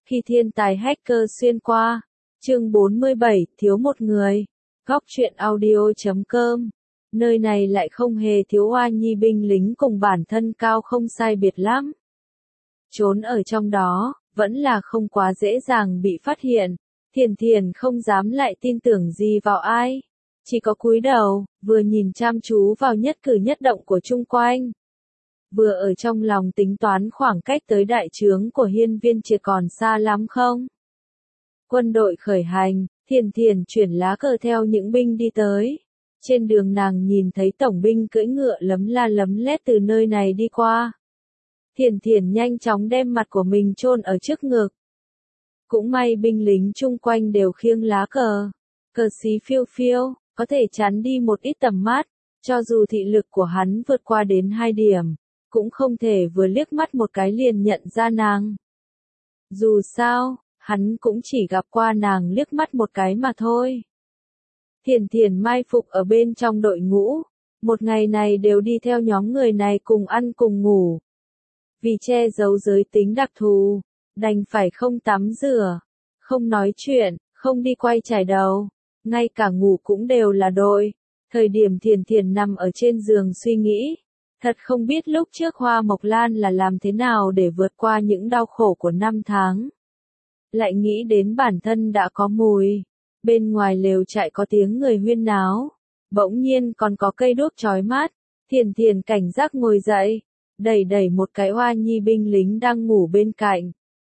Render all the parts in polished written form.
Khi thiên tài hacker xuyên qua. Chương 47, thiếu một người. Góc truyện audio.com. Nơi này lại không hề thiếu oa nhi binh lính cùng bản thân cao không sai biệt lắm. Trốn ở trong đó, vẫn là không quá dễ dàng bị phát hiện. Thiền không dám lại tin tưởng gì vào ai. Chỉ có cúi đầu, vừa nhìn chăm chú vào nhất cử nhất động của chung quanh. Vừa ở trong lòng tính toán khoảng cách tới đại trướng của hiên viên triệt còn xa lắm không? Quân đội khởi hành, thiền chuyển lá cờ theo những binh đi tới. Trên đường nàng nhìn thấy tổng binh cưỡi ngựa lấm la lấm lét từ nơi này đi qua. Thiền nhanh chóng đem mặt của mình chôn ở trước ngực. Cũng may binh lính chung quanh đều khiêng lá cờ. Cờ xí phiêu phiêu, có thể chắn đi một ít tầm mắt. Cho dù thị lực của hắn vượt qua đến 2 điểm, cũng không thể vừa liếc mắt một cái liền nhận ra nàng. Dù sao, hắn cũng chỉ gặp qua nàng liếc mắt một cái mà thôi. Thiền mai phục ở bên trong đội ngũ, một ngày này đều đi theo nhóm người này cùng ăn cùng ngủ. Vì che giấu giới tính đặc thù, đành phải không tắm rửa, không nói chuyện, không đi quay chải đầu, ngay cả ngủ cũng đều là đội. Thời điểm thiền nằm ở trên giường suy nghĩ, thật không biết lúc trước Hoa Mộc Lan là làm thế nào để vượt qua những đau khổ của 5 tháng. Lại nghĩ đến bản thân đã có mùi, bên ngoài lều trại có tiếng người huyên náo, bỗng nhiên còn có cây đuốc chói mắt, thiền cảnh giác ngồi dậy, đẩy một cái oa nhi binh lính đang ngủ bên cạnh.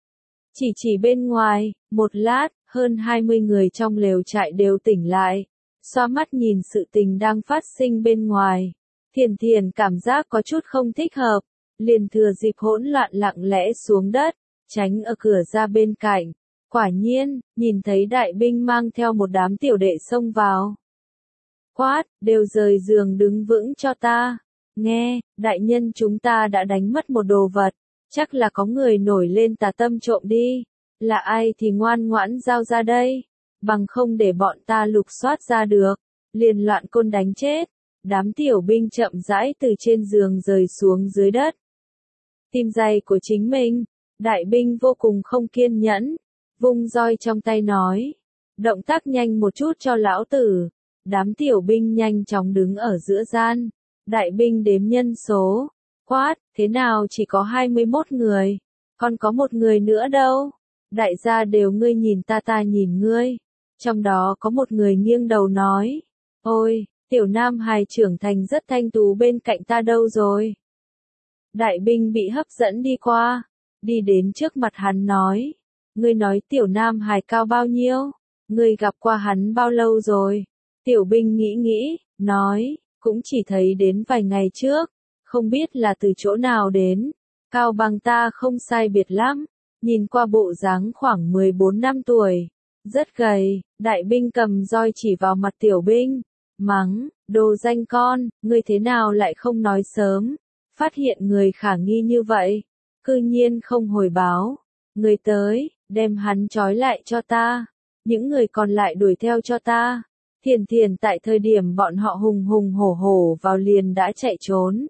Chỉ bên ngoài, một lát, hơn 20 người trong lều trại đều tỉnh lại, xoa mắt nhìn sự tình đang phát sinh bên ngoài. Thiền cảm giác có chút không thích hợp, liền thừa dịp hỗn loạn lặng lẽ xuống đất, tránh ở cửa ra bên cạnh. Quả nhiên, nhìn thấy đại binh mang theo một đám tiểu đệ xông vào. Quát, đều rời giường đứng vững cho ta. Nghe, đại nhân chúng ta đã đánh mất một đồ vật, chắc là có người nổi lên tà tâm trộm đi. Là ai thì ngoan ngoãn giao ra đây, bằng không để bọn ta lục soát ra được, liền loạn côn đánh chết. Đám tiểu binh chậm rãi từ trên giường rời xuống dưới đất. Tìm giày của chính mình, đại binh vô cùng không kiên nhẫn, vung roi trong tay nói, động tác nhanh một chút cho lão tử. Đám tiểu binh nhanh chóng đứng ở giữa gian, đại binh đếm nhân số, quát, thế nào chỉ có 21 người, còn có một người nữa đâu, đại gia đều ngươi nhìn ta nhìn ngươi. Trong đó có một người nghiêng đầu nói, ôi, tiểu nam hài trưởng thành rất thanh tú bên cạnh ta đâu rồi. Đại binh bị hấp dẫn đi qua, đi đến trước mặt hắn nói, ngươi nói tiểu nam hài cao bao nhiêu, ngươi gặp qua hắn bao lâu rồi. Tiểu binh nghĩ, nói, cũng chỉ thấy đến vài ngày trước, không biết là từ chỗ nào đến, cao bằng ta không sai biệt lắm, nhìn qua bộ dáng khoảng 14 năm tuổi, rất gầy. Đại binh cầm roi chỉ vào mặt tiểu binh, mắng, đồ danh con, ngươi thế nào lại không nói sớm, phát hiện người khả nghi như vậy, cư nhiên không hồi báo, người tới, đem hắn trói lại cho ta, những người còn lại đuổi theo cho ta. Thiền tại thời điểm bọn họ hùng hổ vào liền đã chạy trốn.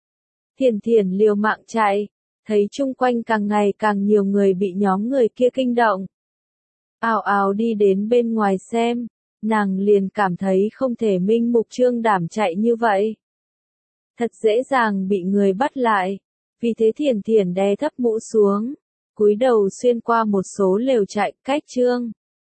Thiền liều mạng chạy, thấy chung quanh càng ngày càng nhiều người bị nhóm người kia kinh động. Ào đi đến bên ngoài xem, nàng liền cảm thấy không thể minh mục trương đảm chạy như vậy. Thật dễ dàng bị người bắt lại, vì thế thiền đè thấp mũ xuống, cúi đầu xuyên qua một số lều trại cách trương.